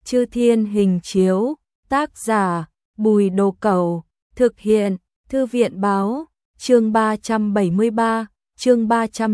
Chư Thiên Hình Chiếu, tác giả Bùi Đồ Cẩu, thực hiện Thư viện Báo, chương 373, chương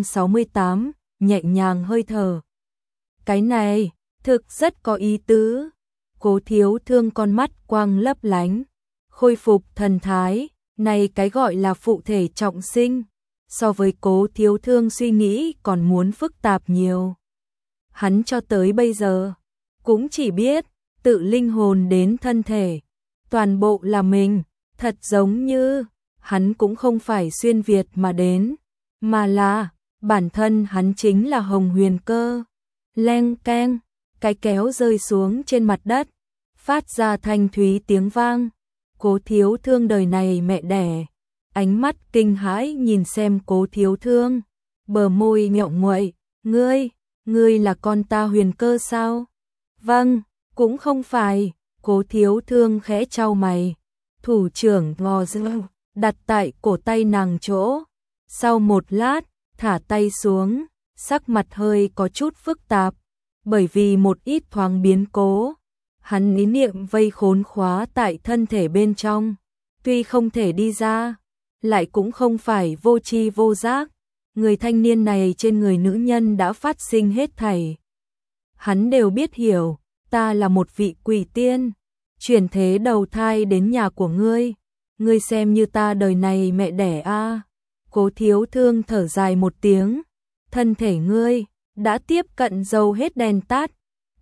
368, nhẹ nhàng hơi thở. Cái này, thực rất có ý tứ. Cố Thiếu Thương con mắt quang lấp lánh, khôi phục thần thái, này cái gọi là phụ thể trọng sinh, so với Cố Thiếu Thương suy nghĩ còn muốn phức tạp nhiều. Hắn cho tới bây giờ, cũng chỉ biết, tự linh hồn đến thân thể, toàn bộ là mình, thật giống như, hắn cũng không phải xuyên Việt mà đến, mà là, bản thân hắn chính là Hồng Huyền Cơ. Leng keng, cái kéo rơi xuống trên mặt đất, phát ra thanh thúy tiếng vang. Cố Thiếu Thương đời này mẹ đẻ, ánh mắt kinh hãi nhìn xem Cố Thiếu Thương, bờ môi nhậu nguậy, ngươi là con ta Huyền Cơ sao? Vâng, cũng không phải. Cố Thiếu Thương khẽ chau mày, thủ trưởng ngò dâu, đặt tại cổ tay nàng chỗ. Sau một lát, thả tay xuống, sắc mặt hơi có chút phức tạp, bởi vì một ít thoáng biến cố. Hắn ý niệm vây khốn khóa tại thân thể bên trong, tuy không thể đi ra, lại cũng không phải vô tri vô giác. Người thanh niên này trên người nữ nhân đã phát sinh hết thảy. Hắn đều biết hiểu, ta là một vị quỷ tiên, chuyển thế đầu thai đến nhà của ngươi xem như ta đời này mẹ đẻ a. Cố Thiếu Thương thở dài một tiếng, thân thể ngươi đã tiếp cận dầu hết đèn tắt.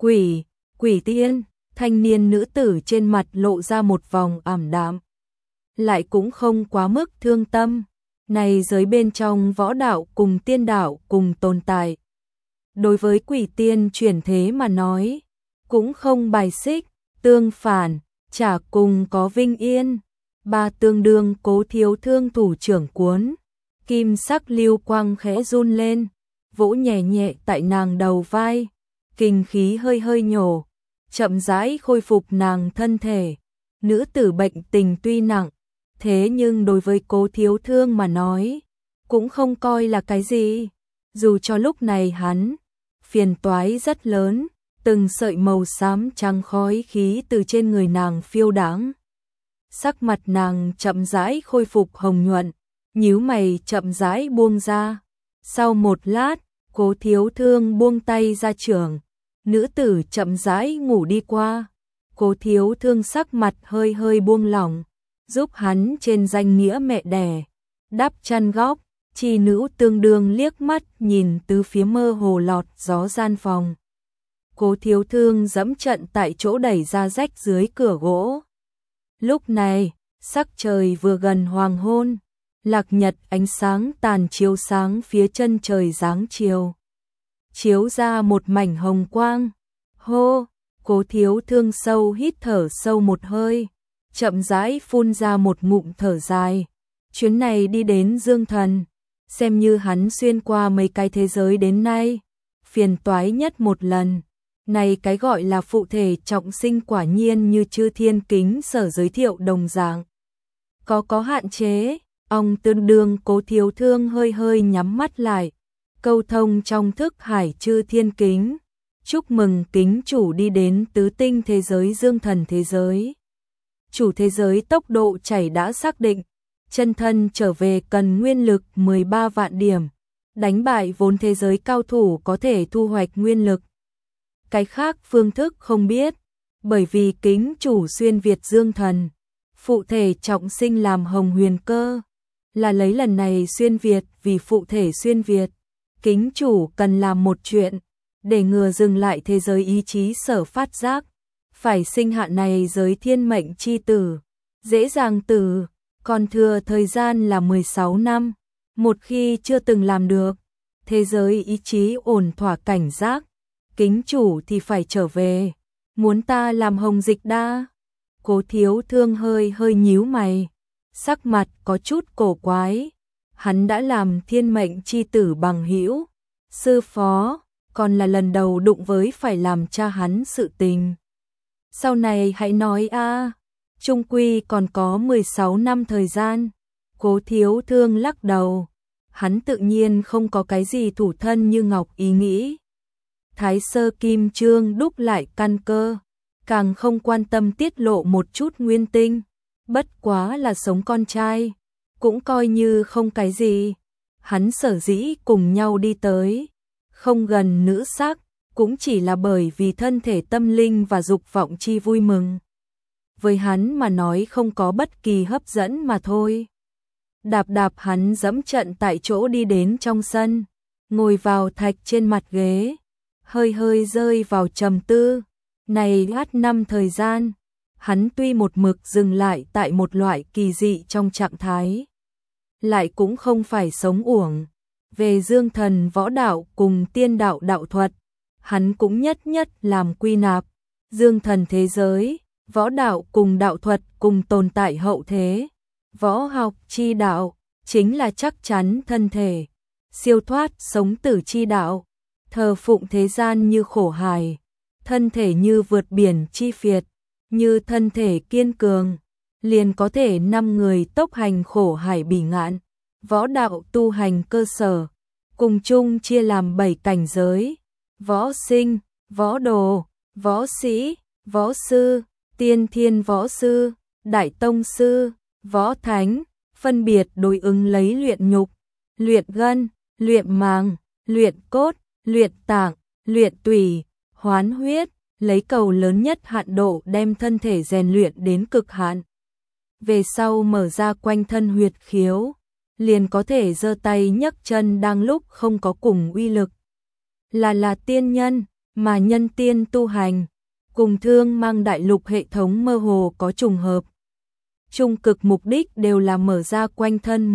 Quỷ tiên, thanh niên nữ tử trên mặt lộ ra một vòng ảm đạm, lại cũng không quá mức thương tâm. Này giới bên trong võ đạo cùng tiên đạo cùng tồn tại, đối với quỷ tiên chuyển thế mà nói, cũng không bài xích, tương phản, chả cùng có vinh yên. Ba tương đương. Cố Thiếu Thương thủ trưởng cuốn, kim sắc lưu quang khẽ run lên, vỗ nhẹ nhẹ tại nàng đầu vai, kinh khí hơi hơi nhổ, chậm rãi khôi phục nàng thân thể. Nữ tử bệnh tình tuy nặng, thế nhưng đối với Cố Thiếu Thương mà nói, cũng không coi là cái gì. Dù cho lúc này hắn, phiền toái rất lớn, từng sợi màu xám trắng khói khí từ trên người nàng phiêu đãng. Sắc mặt nàng chậm rãi khôi phục hồng nhuận, nhíu mày chậm rãi buông ra. Sau một lát, Cố Thiếu Thương buông tay ra trưởng, nữ tử chậm rãi ngủ đi qua. Cố Thiếu Thương sắc mặt hơi hơi buông lỏng, giúp hắn trên danh nghĩa mẹ đẻ đắp chăn góc. Chi nữ tương đương liếc mắt nhìn từ phía mơ hồ lọt gió gian phòng. Cố Thiếu Thương dẫm trận tại chỗ đẩy ra rách dưới cửa gỗ. Lúc này, sắc trời vừa gần hoàng hôn, lạc nhật ánh sáng tàn chiếu sáng phía chân trời dáng chiều, chiếu ra một mảnh hồng quang. Hô, Cố Thiếu Thương sâu hít thở sâu một hơi, chậm rãi phun ra một ngụm thở dài. Chuyến này đi đến Dương Thần, xem như hắn xuyên qua mấy cái thế giới đến nay, phiền toái nhất một lần. Này cái gọi là phụ thể trọng sinh quả nhiên như Chư Thiên Kính Sở giới thiệu đồng dạng, có hạn chế. Ông tương đương. Cố Thiếu Thương hơi hơi nhắm mắt lại, câu thông trong thức hải Chư Thiên Kính. Chúc mừng kính chủ đi đến tứ tinh thế giới Dương Thần thế giới. Chủ thế giới tốc độ chảy đã xác định, chân thân trở về cần nguyên lực 13 vạn điểm, đánh bại vốn thế giới cao thủ có thể thu hoạch nguyên lực. Cái khác phương thức không biết, bởi vì kính chủ xuyên Việt Dương Thần, phụ thể trọng sinh làm Hồng Huyền Cơ, là lấy lần này xuyên Việt vì phụ thể xuyên Việt. Kính chủ cần làm một chuyện, để ngừa dừng lại thế giới ý chí sở phát giác, phải sinh hạ này giới thiên mệnh chi tử, dễ dàng tử, còn thừa thời gian là 16 năm. Một khi chưa từng làm được, thế giới ý chí ổn thỏa cảnh giác, kính chủ thì phải trở về. Muốn ta làm Hồng Dịch Đa? Cố Thiếu Thương hơi hơi nhíu mày, sắc mặt có chút cổ quái. Hắn đã làm thiên mệnh chi tử bằng hữu, sư phó, còn là lần đầu đụng với phải làm cha hắn sự tình. Sau này hãy nói a, chung quy còn có 16 năm thời gian. Cố Thiếu Thương lắc đầu, hắn tự nhiên không có cái gì thủ thân như ngọc ý nghĩ. Thái sơ kim chương đúc lại căn cơ, càng không quan tâm tiết lộ một chút nguyên tinh, bất quá là sống con trai, cũng coi như không cái gì. Hắn sở dĩ cùng nhau đi tới, không gần nữ sắc, cũng chỉ là bởi vì thân thể tâm linh và dục vọng chi vui mừng. Với hắn mà nói không có bất kỳ hấp dẫn mà thôi. Đạp đạp hắn dẫm trận tại chỗ đi đến trong sân, ngồi vào thạch trên mặt ghế, hơi hơi rơi vào trầm tư. Này gắt năm thời gian, hắn tuy một mực dừng lại tại một loại kỳ dị trong trạng thái, lại cũng không phải sống uổng. Về dương thần võ đạo cùng tiên đạo đạo thuật, hắn cũng nhất nhất làm quy nạp. Dương thần thế giới, võ đạo cùng đạo thuật cùng tồn tại hậu thế. Võ học chi đạo, chính là chắc chắn thân thể. Siêu thoát sống tử chi đạo, thờ phụng thế gian như khổ hài. Thân thể như vượt biển chi phiệt, như thân thể kiên cường, liền có thể 5 người tốc hành khổ hải bỉ ngạn. Võ đạo tu hành cơ sở, cùng chung chia làm 7 cảnh giới: võ sinh, võ đồ, võ sĩ, võ sư, tiên thiên võ sư, đại tông sư, võ thánh, phân biệt đối ứng lấy luyện nhục, luyện gân, luyện màng, luyện cốt, luyện tạng, luyện tủy, hoán huyết, lấy cầu lớn nhất hạn độ đem thân thể rèn luyện đến cực hạn. Về sau mở ra quanh thân huyệt khiếu, liền có thể giơ tay nhấc chân đang lúc không có cùng uy lực. Là tiên nhân, mà nhân tiên tu hành, cùng thương mang đại lục hệ thống mơ hồ có trùng hợp. Trung cực mục đích đều là mở ra quanh thân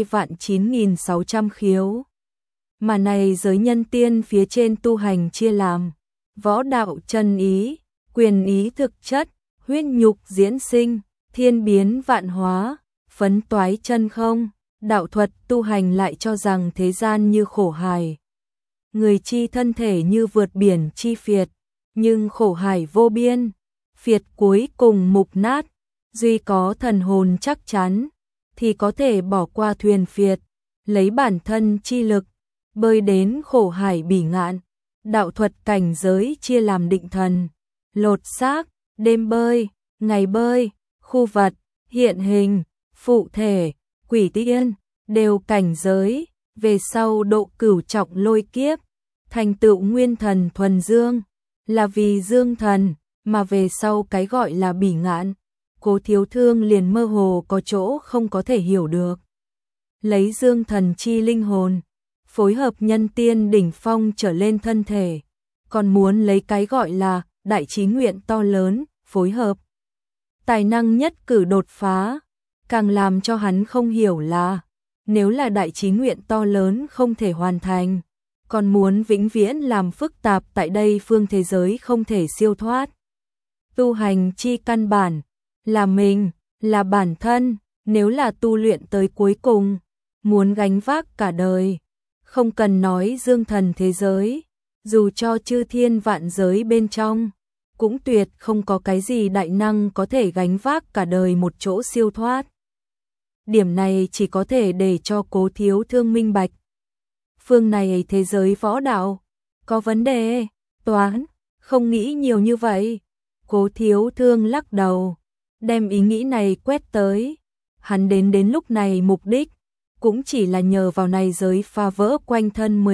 12.9.600 khiếu. Mà này giới nhân tiên phía trên tu hành chia làm võ đạo chân ý, quyền ý thực chất, huyết nhục diễn sinh, thiên biến vạn hóa, phấn toái chân không. Đạo thuật tu hành lại cho rằng thế gian như khổ hài. Người chi thân thể như vượt biển chi phiệt, nhưng khổ hải vô biên, phiệt cuối cùng mục nát. Duy có thần hồn chắc chắn, thì có thể bỏ qua thuyền phiệt, lấy bản thân chi lực, bơi đến khổ hải bỉ ngạn. Đạo thuật cảnh giới chia làm định thần, lột xác, đêm bơi, ngày bơi, khu vật, hiện hình, phụ thể, quỷ tiên, đều cảnh giới. Về sau độ cửu trọng lôi kiếp, thành tựu nguyên thần thuần dương, là vì dương thần, mà về sau cái gọi là bỉ ngạn, Cố Thiếu Thương liền mơ hồ có chỗ không có thể hiểu được. Lấy dương thần chi linh hồn, phối hợp nhân tiên đỉnh phong trở lên thân thể, còn muốn lấy cái gọi là đại chí nguyện to lớn, phối hợp. Tài năng nhất cử đột phá, càng làm cho hắn không hiểu là, nếu là đại chí nguyện to lớn không thể hoàn thành, còn muốn vĩnh viễn làm phức tạp tại đây phương thế giới không thể siêu thoát. Tu hành chi căn bản, là mình, là bản thân, nếu là tu luyện tới cuối cùng, muốn gánh vác cả đời. Không cần nói dương thần thế giới, dù cho chư thiên vạn giới bên trong, cũng tuyệt không có cái gì đại năng có thể gánh vác cả đời một chỗ siêu thoát. Điểm này chỉ có thể để cho Cố Thiếu Thương minh bạch. Phương này thế giới võ đạo, có vấn đề, toán, không nghĩ nhiều như vậy. Cố Thiếu Thương lắc đầu, đem ý nghĩ này quét tới. Hắn đến lúc này mục đích, cũng chỉ là nhờ vào này giới phá vỡ quanh thân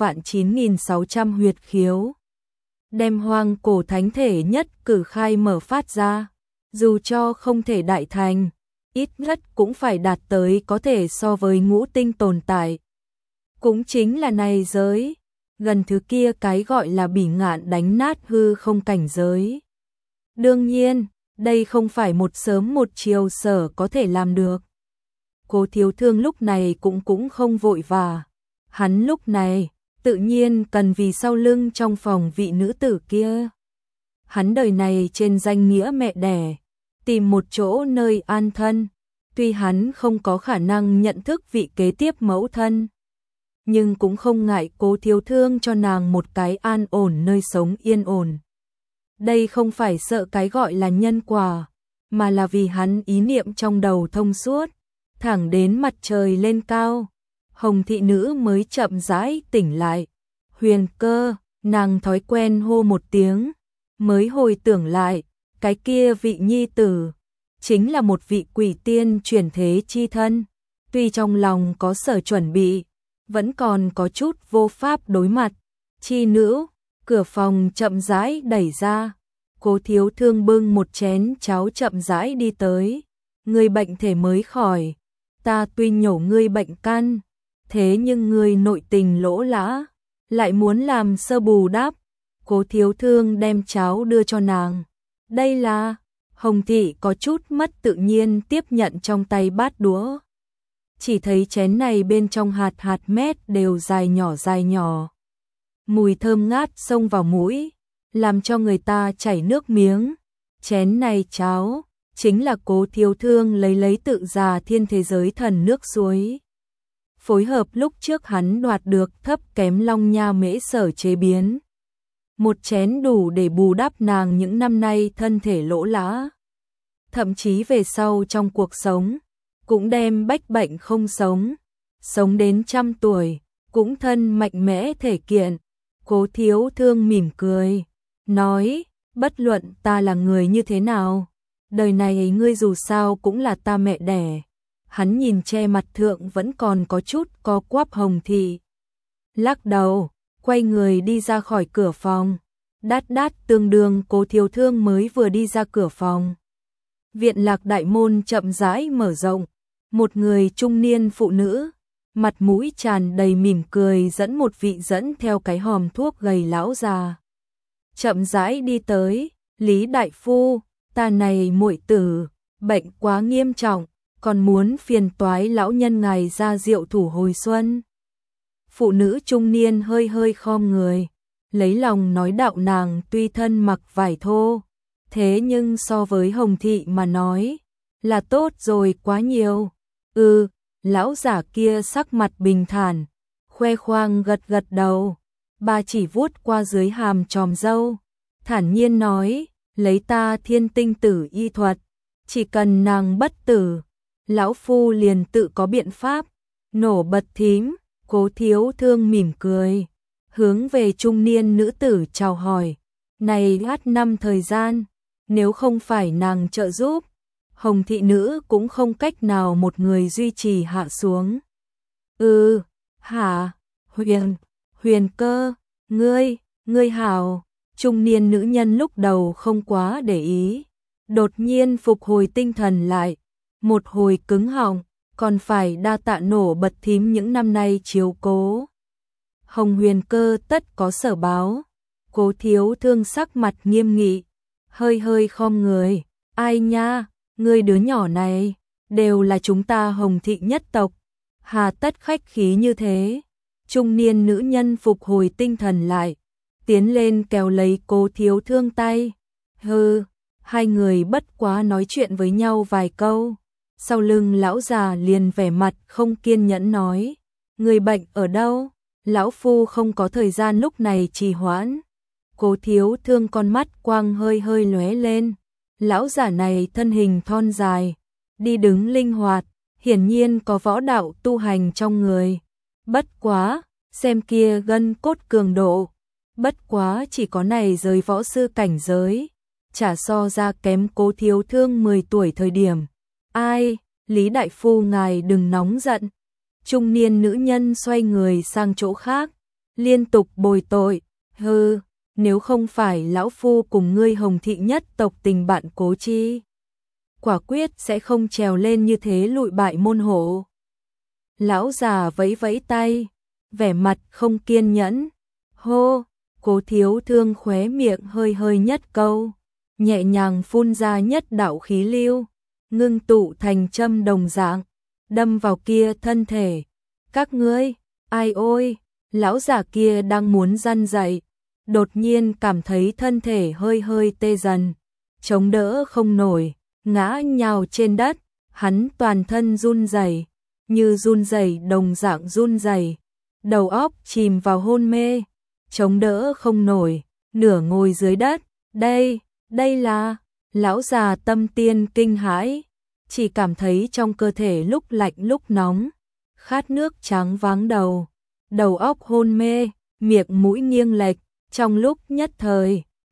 12.9.600 huyệt khiếu. Đem hoang cổ thánh thể nhất cử khai mở phát ra, dù cho không thể đại thành, ít nhất cũng phải đạt tới có thể so với ngũ tinh tồn tại. Cũng chính là này giới, gần thứ kia cái gọi là bỉ ngạn đánh nát hư không cảnh giới. Đương nhiên, đây không phải một sớm một chiều sở có thể làm được. Cố Thiếu Thương lúc này cũng không vội vã. Hắn lúc này, tự nhiên cần vì sau lưng trong phòng vị nữ tử kia. Hắn đời này trên danh nghĩa mẹ đẻ, tìm một chỗ nơi an thân. Tuy hắn không có khả năng nhận thức vị kế tiếp mẫu thân, nhưng cũng không ngại Cố Thiếu Thương cho nàng một cái an ổn nơi sống yên ổn. Đây không phải sợ cái gọi là nhân quả, mà là vì hắn ý niệm trong đầu thông suốt, thẳng đến mặt trời lên cao, Hồng thị nữ mới chậm rãi tỉnh lại. Huyền Cơ, nàng thói quen hô một tiếng, mới hồi tưởng lại, cái kia vị nhi tử, chính là một vị quỷ tiên chuyển thế chi thân, tuy trong lòng có sở chuẩn bị, vẫn còn có chút vô pháp đối mặt. Chi nữ, cửa phòng chậm rãi đẩy ra, Cố Thiếu Thương bưng một chén cháo chậm rãi đi tới, người bệnh thể mới khỏi, ta tuy nhổ ngươi bệnh căn, thế nhưng ngươi nội tình lỗ lã, lại muốn làm sơ bù đắp. Cố Thiếu Thương đem cháo đưa cho nàng. Đây là, Hồng Thị có chút mất tự nhiên tiếp nhận trong tay bát đũa. Chỉ thấy chén này bên trong hạt mét đều dài nhỏ. Mùi thơm ngát xông vào mũi, làm cho người ta chảy nước miếng. Chén này cháo, chính là Cố Thiếu Thương lấy tự Già Thiên thế giới thần nước suối. Phối hợp lúc trước hắn đoạt được thấp kém Long Nha Mễ Sở chế biến. Một chén đủ để bù đắp nàng những năm nay thân thể lỗ lã. Thậm chí về sau trong cuộc sống, cũng đem bách bệnh không sống. Sống đến 100 tuổi, cũng thân mạnh mẽ thể kiện. Cố Thiếu Thương mỉm cười, nói, bất luận ta là người như thế nào, đời này ngươi dù sao cũng là ta mẹ đẻ. Hắn nhìn che mặt thượng vẫn còn có chút co quắp Hồng Thị. Lắc đầu, quay người đi ra khỏi cửa phòng. Đát tương đương Cố Thiếu Thương mới vừa đi ra cửa phòng. Viện Lạc đại môn chậm rãi mở rộng. Một người trung niên phụ nữ, mặt mũi tràn đầy mỉm cười dẫn một vị dẫn theo cái hòm thuốc gầy lão già. Chậm rãi đi tới, Lý đại phu, ta này muội tử, bệnh quá nghiêm trọng, còn muốn phiền toái lão nhân ngài ra rượu thủ hồi xuân. Phụ nữ trung niên hơi khom người, lấy lòng nói đạo nàng tuy thân mặc vải thô, thế nhưng so với Hồng Thị mà nói, là tốt rồi quá nhiều. Lão giả kia sắc mặt bình thản, khoe khoang gật đầu, bà chỉ vuốt qua dưới hàm tròm râu, thản nhiên nói, lấy ta thiên tinh tử y thuật, chỉ cần nàng bất tử, lão phu liền tự có biện pháp. Nổ bật thím, Cố Thiếu Thương mỉm cười, hướng về trung niên nữ tử chào hỏi, này gắt năm thời gian, nếu không phải nàng trợ giúp, Hồng Thị nữ cũng không cách nào một người duy trì hạ xuống. Hả, Huyền Cơ, ngươi hảo. Trung niên nữ nhân lúc đầu không quá để ý, đột nhiên phục hồi tinh thần lại, một hồi cứng họng, còn phải đa tạ nổ bật thím những năm nay chiếu cố. Hồng Huyền Cơ tất có sở báo. Cố Thiếu Thương sắc mặt nghiêm nghị, hơi khom người, ai nha, ngươi đứa nhỏ này, đều là chúng ta Hồng Thị nhất tộc, hà tất khách khí như thế. Trung niên nữ nhân phục hồi tinh thần lại, tiến lên kéo lấy Cố Thiếu Thương tay. Hai người bất quá nói chuyện với nhau vài câu, sau lưng lão già liền vẻ mặt không kiên nhẫn nói, người bệnh ở đâu? Lão phu không có thời gian lúc này trì hoãn. Cố Thiếu Thương con mắt quang hơi lóe lên, lão giả này thân hình thon dài, đi đứng linh hoạt, hiển nhiên có võ đạo tu hành trong người. Bất quá, xem kia gân cốt cường độ, bất quá chỉ có này giới võ sư cảnh giới, chả so ra kém Cố Thiếu Thương 10 tuổi thời điểm. Ai, Lý đại phu ngài đừng nóng giận. Trung niên nữ nhân xoay người sang chỗ khác, liên tục bồi tội, nếu không phải lão phu cùng ngươi Hồng Thị nhất tộc tình bạn cố chi, quả quyết sẽ không trèo lên như thế lụi bại môn hộ. Lão già vẫy tay, vẻ mặt không kiên nhẫn. Cố Thiếu Thương khóe miệng hơi nhất câu, nhẹ nhàng phun ra nhất đạo khí lưu, ngưng tụ thành châm đồng dạng, đâm vào kia thân thể. Các ngươi, ai ôi, lão già kia đang muốn răn dậy, đột nhiên cảm thấy thân thể hơi tê dần, chống đỡ không nổi, ngã nhào trên đất, hắn toàn thân run rẩy, như run rẩy đồng dạng run rẩy, đầu óc chìm vào hôn mê, chống đỡ không nổi, nửa ngồi dưới đất. Đây là, lão già tâm tiên kinh hãi, chỉ cảm thấy trong cơ thể lúc lạnh lúc nóng, khát nước trắng váng đầu óc hôn mê, miệng mũi nghiêng lệch, trong lúc nhất thời,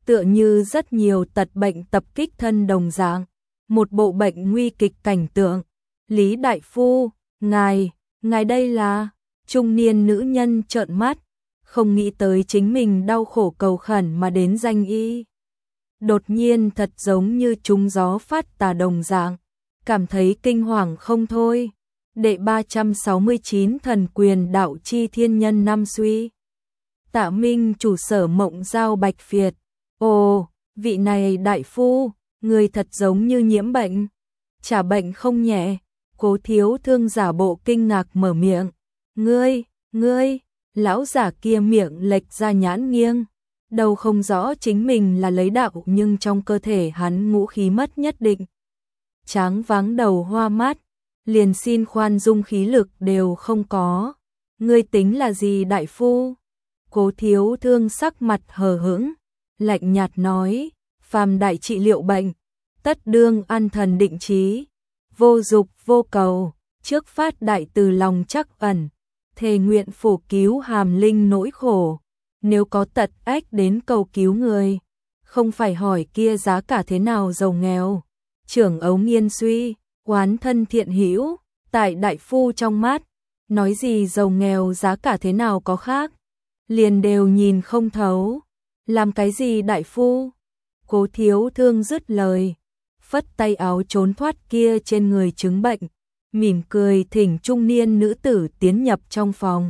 tựa như rất nhiều tật bệnh tập kích thân đồng dạng, một bộ bệnh nguy kịch cảnh tượng. Lý đại phu, ngài đây là... Trung niên nữ nhân trợn mắt, không nghĩ tới chính mình đau khổ cầu khẩn mà đến danh y. Đột nhiên thật giống như trúng gió phát tà đồng dạng, cảm thấy kinh hoàng không thôi. Đệ 369 thần quyền đạo chi thiên nhân năm suy. Tạ Minh chủ sở Mộng Giao Bạch Việt. Ồ, vị này đại phu, người thật giống như nhiễm bệnh. Chả bệnh không nhẹ. Cố Thiếu Thương giả bộ kinh ngạc mở miệng. Ngươi, lão giả kia miệng lệch ra nhãn nghiêng. Đầu không rõ chính mình là lấy đạo nhưng trong cơ thể hắn ngũ khí mất nhất định. Tráng váng đầu hoa mắt, liền xin khoan dung khí lực đều không có. Ngươi tính là gì đại phu? Cố Thiếu Thương sắc mặt hờ hững, lạnh nhạt nói, phàm đại trị liệu bệnh, tất đương an thần định trí, vô dục vô cầu, trước phát đại từ lòng chắc ẩn, thề nguyện phổ cứu hàm linh nỗi khổ, nếu có tật ách đến cầu cứu người, không phải hỏi kia giá cả thế nào giàu nghèo. Trưởng ấu nghiên suy, oán thân thiện hữu, tại đại phu trong mắt, nói gì giàu nghèo giá cả thế nào có khác, liền đều nhìn không thấu. Làm cái gì đại phu? Cố Thiếu Thương dứt lời, phất tay áo trốn thoát kia trên người chứng bệnh, mỉm cười thỉnh trung niên nữ tử tiến nhập trong phòng.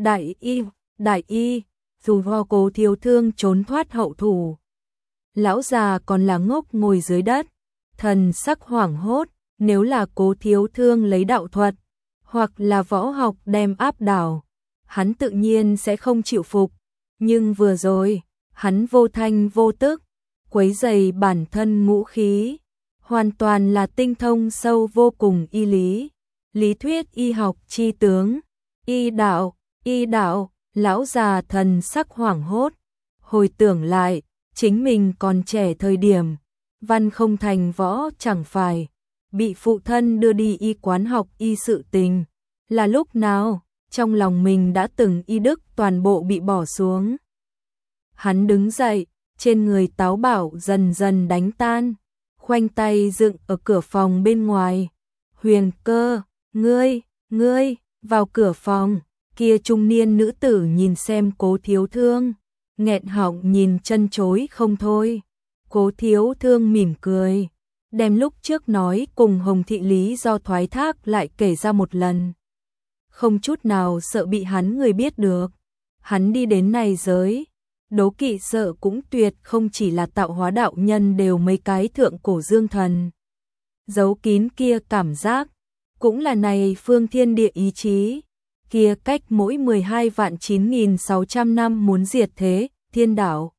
Đại y, dù ho Cố Thiếu Thương trốn thoát hậu thủ. Lão già còn là ngốc ngồi dưới đất, thần sắc hoảng hốt, nếu là Cố Thiếu Thương lấy đạo thuật, hoặc là võ học đem áp đảo, hắn tự nhiên sẽ không chịu phục, nhưng vừa rồi, hắn vô thanh vô tức, quấy rầy bản thân ngũ khí, hoàn toàn là tinh thông sâu vô cùng y lý, lý thuyết y học chi tướng, y đạo, lão già thần sắc hoảng hốt, hồi tưởng lại, chính mình còn trẻ thời điểm, văn không thành võ chẳng phải, bị phụ thân đưa đi y quán học y sự tình, là lúc nào, trong lòng mình đã từng y đức toàn bộ bị bỏ xuống. Hắn đứng dậy, trên người táo bảo dần dần đánh tan, khoanh tay dựng ở cửa phòng bên ngoài. Huyền Cơ, ngươi, vào cửa phòng, kia trung niên nữ tử nhìn xem Cố Thiếu Thương, nghẹn họng nhìn chân chối không thôi. Cố Thiếu Thương mỉm cười, đem lúc trước nói cùng Hồng Thị lý do thoái thác lại kể ra một lần. Không chút nào sợ bị hắn người biết được. Hắn đi đến này giới, đố kỵ sợ cũng tuyệt không chỉ là tạo hóa đạo nhân đều mấy cái thượng cổ dương thần. Giấu kín kia cảm giác, cũng là này phương thiên địa ý chí, kia cách mỗi 12 vạn 9.600 năm muốn diệt thế, thiên đảo.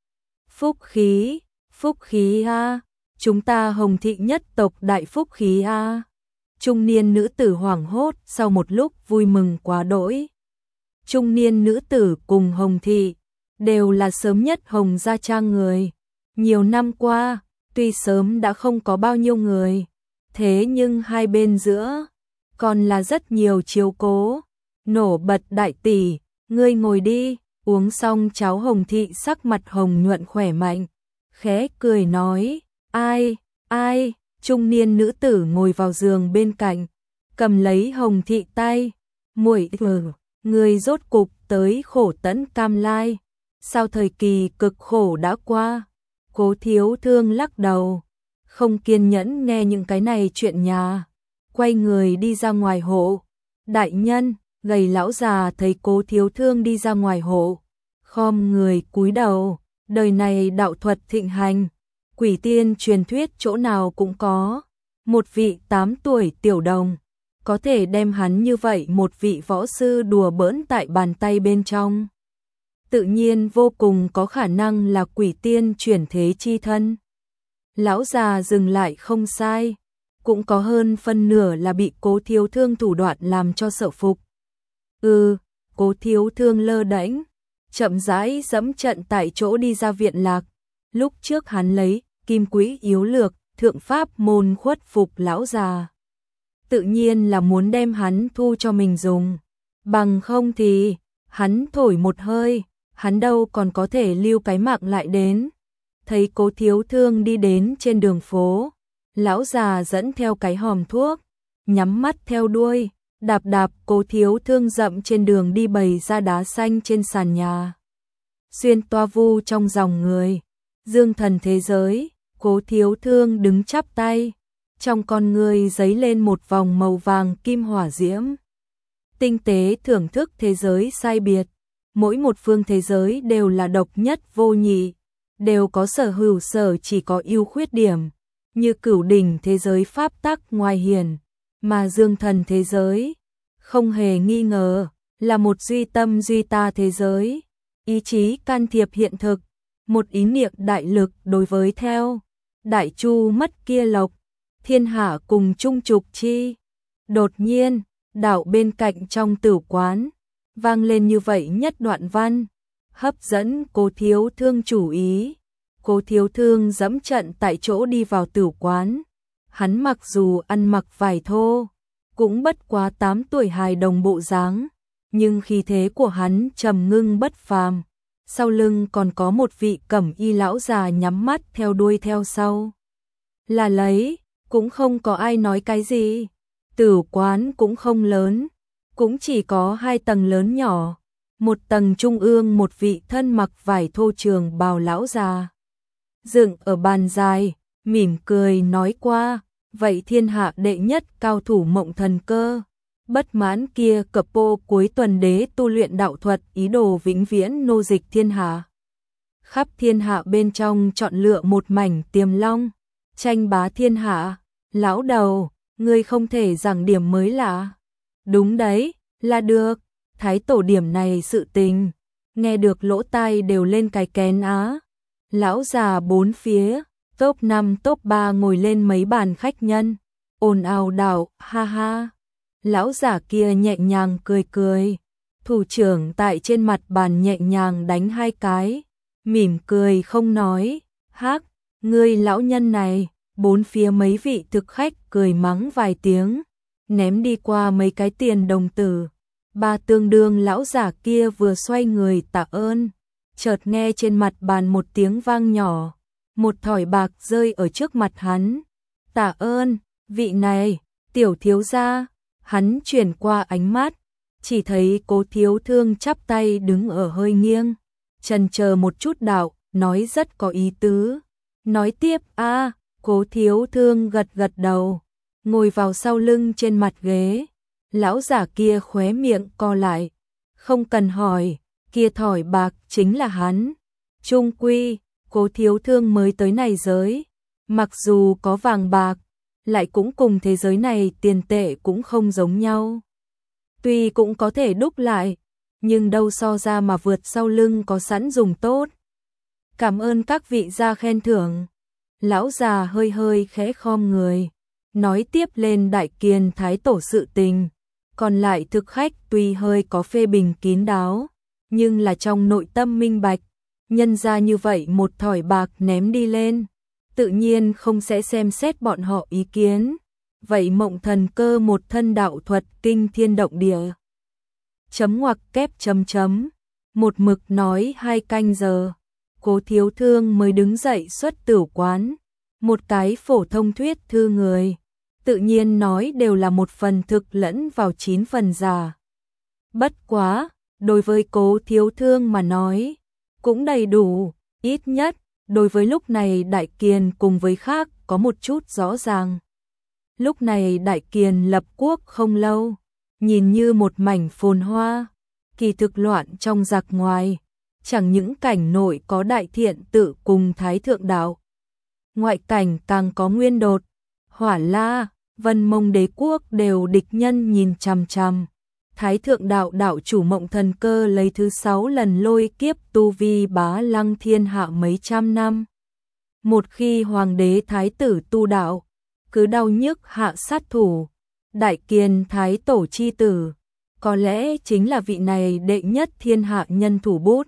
Phúc khí a, chúng ta Hồng Thị nhất tộc đại phúc khí a. Trung niên nữ tử hoảng hốt sau một lúc vui mừng quá đỗi. Trung niên nữ tử cùng Hồng Thị đều là sớm nhất Hồng gia trang người. Nhiều năm qua, tuy sớm đã không có bao nhiêu người, thế nhưng hai bên giữa còn là rất nhiều chiếu cố. Nổ bật đại tỷ, ngươi ngồi đi, uống xong cháo Hồng Thị sắc mặt hồng nhuận khỏe mạnh, khẽ cười nói, ai, trung niên nữ tử ngồi vào giường bên cạnh, cầm lấy Hồng Thị tay, muội người rốt cục tới khổ tẫn cam lai, sao thời kỳ cực khổ đã qua. Cố Thiếu Thương lắc đầu, không kiên nhẫn nghe những cái này chuyện nhà, quay người đi ra ngoài hộ. Đại nhân, gầy lão già thấy Cố Thiếu Thương đi ra ngoài hộ, khom người cúi đầu, đời này đạo thuật thịnh hành, quỷ tiên truyền thuyết chỗ nào cũng có, một vị 8 tuổi tiểu đồng, có thể đem hắn như vậy một vị võ sư đùa bỡn tại bàn tay bên trong. Tự nhiên vô cùng có khả năng là quỷ tiên chuyển thế chi thân. Lão già dừng lại không sai, cũng có hơn phân nửa là bị Cố Thiếu Thương thủ đoạn làm cho sợ phục. Cố Thiếu Thương lơ đễnh, chậm rãi dẫm trận tại chỗ đi ra viện lạc. Lúc trước hắn lấy kim quý yếu lược, thượng pháp môn khuất phục lão già. Tự nhiên là muốn đem hắn thu cho mình dùng. Bằng không thì, hắn thổi một hơi, hắn đâu còn có thể lưu cái mạng lại đến. thấy Cố Thiếu Thương đi đến trên đường phố, lão già dẫn theo cái hòm thuốc, nhắm mắt theo đuôi, đạp đạp Cố Thiếu Thương dậm trên đường đi bày ra đá xanh trên sàn nhà. Xuyên toa vu trong dòng người, dương thần thế giới, Cố Thiếu Thương đứng chắp tay, trong con người giấy lên một vòng màu vàng kim hỏa diễm. Tinh tế thưởng thức thế giới sai biệt, mỗi một phương thế giới đều là độc nhất vô nhị, đều có sở hữu sở chỉ có ưu khuyết điểm, như Cửu đỉnh thế giới pháp tắc ngoài hiển, mà dương thần thế giới, không hề nghi ngờ, là một duy tâm duy ta thế giới, ý chí can thiệp hiện thực, một ý niệm đại lực đối với theo, đại chu mất kia lộc, thiên hạ cùng chung trục chi. Đột nhiên, đạo bên cạnh trong tử quán, vang lên như vậy nhất đoạn văn, hấp dẫn Cố Thiếu Thương chú ý. Cố Thiếu Thương dẫm trận tại chỗ đi vào tử quán, hắn mặc dù ăn mặc vải thô, cũng bất quá 8 tuổi hài đồng bộ dáng, nhưng khí thế của hắn trầm ngưng bất phàm, sau lưng còn có một vị cẩm y lão già nhắm mắt theo đuôi theo sau. Là lấy, cũng không có ai nói cái gì, tử quán cũng không lớn, cũng chỉ có 2 tầng lớn nhỏ, một tầng trung ương một vị thân mặc vải thô trường bào lão già. Dựng ở bàn dài, mỉm cười nói qua, vậy thiên hạ đệ nhất cao thủ Mộng Thần Cơ, bất mãn kia cập pô cuối tuần đế tu luyện đạo thuật ý đồ vĩnh viễn nô dịch thiên hạ. Khắp thiên hạ bên trong chọn lựa một mảnh tiềm long, tranh bá thiên hạ, lão đầu, ngươi không thể giảng điểm mới lạ. Đúng đấy, là được, thái tổ điểm này sự tình, nghe được lỗ tai đều lên cái kén á. Lão già bốn phía, top 5 top 3 ngồi lên mấy bàn khách nhân, ồn ào đảo, ha ha. Lão già kia nhẹ nhàng cười cười, thủ trưởng tại trên mặt bàn nhẹ nhàng đánh 2 cái, mỉm cười không nói, hắc, ngươi lão nhân này, bốn phía mấy vị thực khách cười mắng vài tiếng, ném đi qua mấy cái tiền đồng tử. Ba tương đương lão già kia vừa xoay người tạ ơn, chợt nghe trên mặt bàn một tiếng vang nhỏ, một thỏi bạc rơi ở trước mặt hắn. Tạ ơn, vị này, tiểu thiếu gia. Hắn chuyển qua ánh mắt, chỉ thấy Cố Thiếu Thương chắp tay đứng ở hơi nghiêng, chần chờ một chút đạo, nói rất có ý tứ. Nói tiếp a. Cố Thiếu Thương gật gật đầu, ngồi vào sau lưng trên mặt ghế. Lão giả kia khóe miệng co lại, không cần hỏi, kia thỏi bạc chính là hắn. Trung quy, Cố Thiếu Thương mới tới này giới, mặc dù có vàng bạc, lại cũng cùng thế giới này tiền tệ cũng không giống nhau. Tuy cũng có thể đúc lại, nhưng đâu so ra mà vượt sau lưng có sẵn dùng tốt. Cảm ơn các vị gia khen thưởng. Lão già hơi hơi khẽ khom người, nói tiếp lên Đại Kiền thái tổ sự tình. Còn lại thực khách tuy hơi có phê bình kín đáo, nhưng là trong nội tâm minh bạch, nhân ra như vậy một thỏi bạc ném đi lên, tự nhiên không sẽ xem xét bọn họ ý kiến. Vậy Mộng Thần Cơ một thân đạo thuật kinh thiên động địa. Chấm ngoặc kép chấm chấm. Một mực nói 2 canh giờ. Cố Thiếu Thương mới đứng dậy xuất tử quán. Một cái phổ thông thuyết thư người, tự nhiên nói đều là một phần thực lẫn vào 9 phần giả. Bất quá, đối với Cố Thiếu Thương mà nói, cũng đầy đủ, ít nhất, đối với lúc này Đại Kiền cùng với khác có một chút rõ ràng. Lúc này Đại Kiền lập quốc không lâu, nhìn như một mảnh phồn hoa, kỳ thực loạn trong giặc ngoài, chẳng những cảnh nội có Đại Thiện Tự cùng Thái Thượng Đạo, ngoại cảnh càng có Nguyên Đột, Hỏa La, Vân Mông đế quốc đều địch nhân nhìn chằm chằm. Thái Thượng Đạo đạo chủ Mộng Thần Cơ lấy thứ 6 lần lôi kiếp tu vi bá lăng thiên hạ mấy trăm năm. Một khi hoàng đế thái tử tu đạo, cứ đau nhức hạ sát thủ, Đại Kiền thái tổ chi tử, có lẽ chính là vị này đệ nhất thiên hạ nhân thủ bút.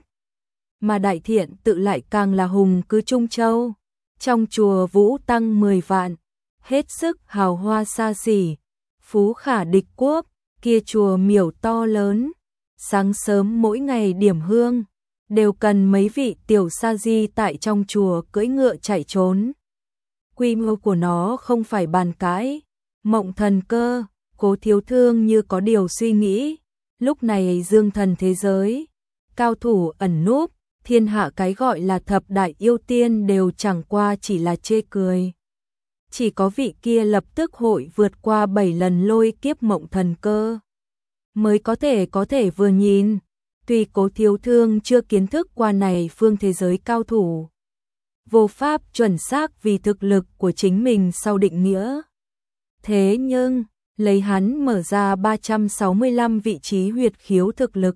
Mà Đại Thiện Tự lại càng là hùng cứ Trung Châu, trong chùa Vũ Tăng 10 vạn, hết sức hào hoa xa xỉ, phú khả địch quốc. Kia chùa miểu to lớn, sáng sớm mỗi ngày điểm hương, đều cần mấy vị tiểu sa di tại trong chùa cưỡi ngựa chạy trốn. Quy mô của nó không phải bàn cãi. Mộng Thần Cơ, Cố Thiếu Thương như có điều suy nghĩ, lúc này dương thần thế giới, cao thủ ẩn núp, thiên hạ cái gọi là thập đại yêu tiên đều chẳng qua chỉ là chê cười. Chỉ có vị kia lập tức hội vượt qua 7 lần lôi kiếp Mộng Thần Cơ mới có thể vừa nhìn. Tuy Cố Thiếu Thương chưa kiến thức qua này phương thế giới cao thủ, vô pháp chuẩn xác vì thực lực của chính mình sau định nghĩa. Thế nhưng, lấy hắn mở ra 365 vị trí huyệt khiếu thực lực.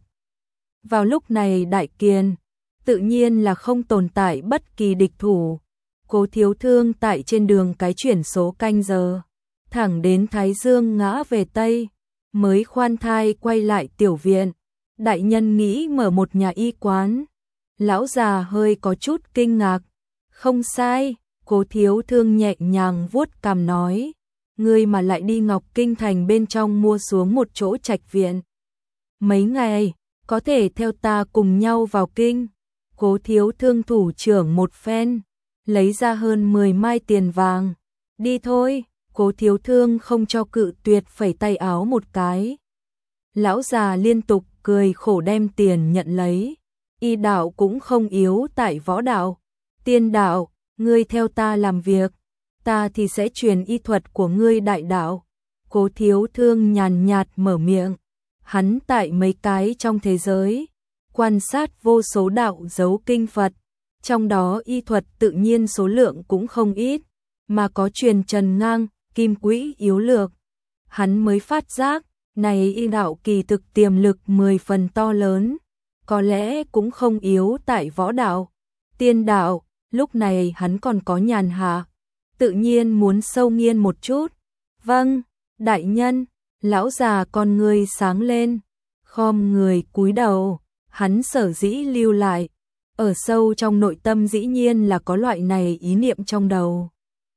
Vào lúc này Đại Kiền, tự nhiên là không tồn tại bất kỳ địch thủ. Cố Thiếu Thương tại trên đường cái chuyển số canh giờ, thẳng đến Thái Dương ngã về Tây, mới khoan thai quay lại tiểu viện. Đại nhân nghĩ mở một nhà y quán. Lão già hơi có chút kinh ngạc. Không sai, Cố Thiếu Thương nhẹ nhàng vuốt cằm nói. Ngươi mà lại đi Ngọc Kinh Thành bên trong mua xuống một chỗ trạch viện. Mấy ngày, có thể theo ta cùng nhau vào kinh. Cố Thiếu Thương thủ trưởng một phen, lấy ra hơn 10 mai tiền vàng. Đi thôi, Cố Thiếu Thương không cho cự tuyệt, phẩy tay áo một cái. Lão già liên tục cười khổ đem tiền nhận lấy. Y đạo cũng không yếu tại võ đạo. Tiên đạo, ngươi theo ta làm việc, ta thì sẽ truyền y thuật của ngươi đại đạo. Cố Thiếu Thương nhàn nhạt mở miệng. Hắn tại mấy cái trong thế giới, quan sát vô số đạo dấu kinh Phật, trong đó y thuật tự nhiên số lượng cũng không ít, mà có truyền trần ngang, kim quỹ yếu lược. Hắn mới phát giác, này y đạo kỳ thực tiềm lực 10 phần to lớn, có lẽ cũng không yếu tại võ đạo. Tiên đạo, lúc này hắn còn có nhàn hạ, tự nhiên muốn sâu nghiên một chút. Vâng, đại nhân. Lão già con ngươi sáng lên, khom người cúi đầu. Hắn sở dĩ lưu lại, ở sâu trong nội tâm dĩ nhiên là có loại này ý niệm trong đầu.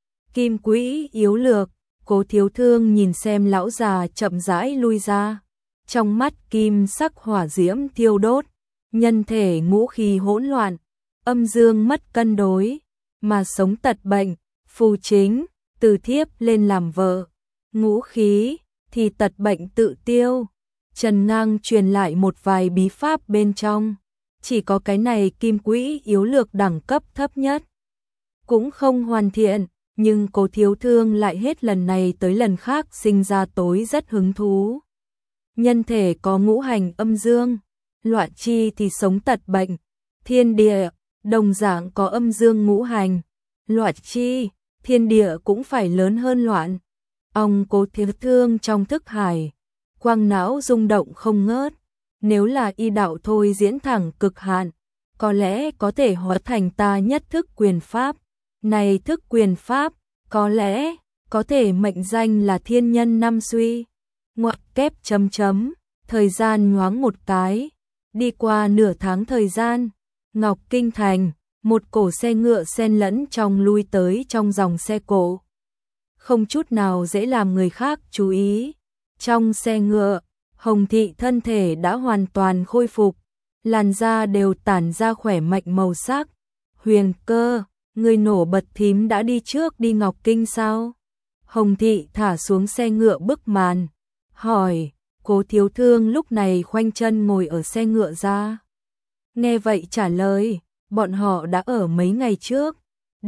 Kim quỹ yếu lược. Cố Thiếu Thương nhìn xem lão già chậm rãi lui ra, trong mắt kim sắc hỏa diễm thiêu đốt, nhân thể ngũ khí hỗn loạn, âm dương mất cân đối, mà sống tật bệnh, phù chính, từ thiếp lên làm vợ, ngũ khí thì tật bệnh tự tiêu. Trần Ngang truyền lại một vài bí pháp bên trong, chỉ có cái này kim quỹ yếu lược đẳng cấp thấp nhất, cũng không hoàn thiện. Nhưng Cố Thiếu Thương lại hết lần này tới lần khác sinh ra tối rất hứng thú. Nhân thể có ngũ hành âm dương, loạn chi thì sống tật bệnh. Thiên địa, đồng dạng có âm dương ngũ hành, loạn chi, thiên địa cũng phải lớn hơn loạn. Ông Cố Thiếu Thương trong thức hải, quang não rung động không ngớt. Nếu là y đạo thôi diễn thẳng cực hạn, có lẽ có thể hóa thành ta nhất thức quyền pháp. Này thức quyền pháp, có lẽ có thể mệnh danh là thiên nhân năm suy. Ngoặc kép chấm chấm, thời gian nhoáng một cái, đi qua nửa tháng thời gian, Ngọc Kinh Thành, một cổ xe ngựa xen lẫn trong lui tới trong dòng xe cộ. Không chút nào dễ làm người khác chú ý. Trong xe ngựa, Hồng Thị thân thể đã hoàn toàn khôi phục, làn da đều tản ra khỏe mạnh màu sắc. Huyền Cơ, người nổ bật thím đã đi trước đi Ngọc Kinh sao? Hồng Thị thả xuống xe ngựa bức màn, hỏi. Cố Thiếu Thương lúc này khoanh chân ngồi ở xe ngựa ra. Nghe vậy trả lời, bọn họ đã ở mấy ngày trước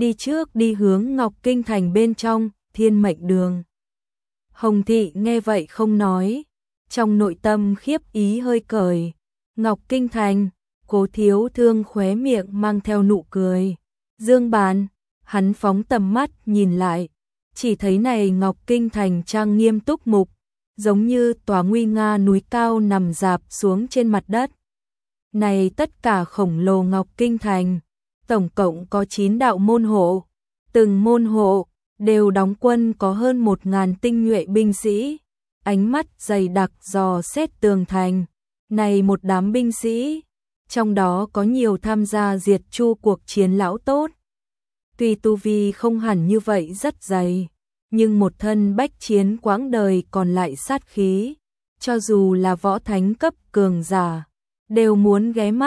đi hướng Ngọc Kinh Thành bên trong, Thiên Mệnh Đường. Hồng Thị nghe vậy không nói, trong nội tâm khiếp ý hơi cười. Ngọc Kinh Thành, Cố Thiếu Thương khóe miệng mang theo nụ cười. Dương bàn, hắn phóng tầm mắt nhìn lại, chỉ thấy này Ngọc Kinh Thành trang nghiêm túc mục, giống như tòa nguy nga núi cao nằm rạp xuống trên mặt đất. Này tất cả khổng lồ Ngọc Kinh Thành, tổng cộng có 9 đạo môn hộ, từng môn hộ đều đóng quân có hơn 1.000 tinh nhuệ binh sĩ, ánh mắt dày đặc dò xét tường thành. Này một đám binh sĩ, trong đó có nhiều tham gia diệt chu cuộc chiến lão tốt. Tuy tu vi không hẳn như vậy rất dày, nhưng một thân bách chiến quãng đời còn lại sát khí, cho dù là võ thánh cấp cường giả, đều muốn ghé mắt.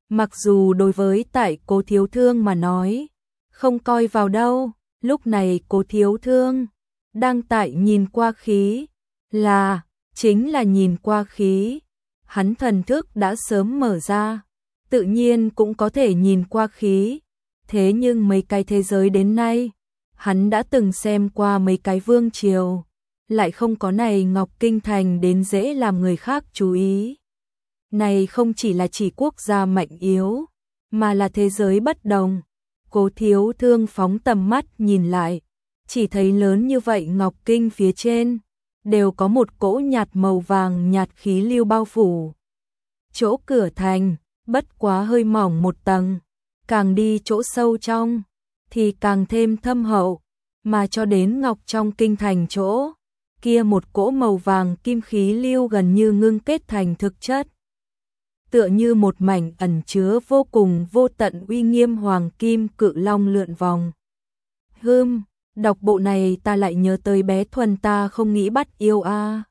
Mặc dù đối với tại Cố Thiếu Thương mà nói, không coi vào đâu, lúc này Cố Thiếu Thương đang tại nhìn qua khí, chính là nhìn qua khí. Hắn thần thức đã sớm mở ra, tự nhiên cũng có thể nhìn qua khí. Thế nhưng mấy cái thế giới đến nay, hắn đã từng xem qua mấy cái vương triều, lại không có này Ngọc Kinh Thành đến dễ làm người khác chú ý. Này không chỉ là chỉ quốc gia mạnh yếu, mà là thế giới bất đồng. Cố Thiếu Thương phóng tầm mắt nhìn lại, chỉ thấy lớn như vậy Ngọc Kinh phía trên, đều có một cỗ nhạt màu vàng nhạt khí lưu bao phủ. Chỗ cửa thành, bất quá hơi mỏng một tầng, càng đi chỗ sâu trong, thì càng thêm thâm hậu, mà cho đến Ngọc trong kinh thành chỗ, kia một cỗ màu vàng kim khí lưu gần như ngưng kết thành thực chất. Tựa như một mảnh ẩn chứa vô cùng vô tận uy nghiêm hoàng kim cự long lượn vòng. Đọc bộ này ta lại nhớ tới bé Thuần ta không nghĩ bắt yêu a.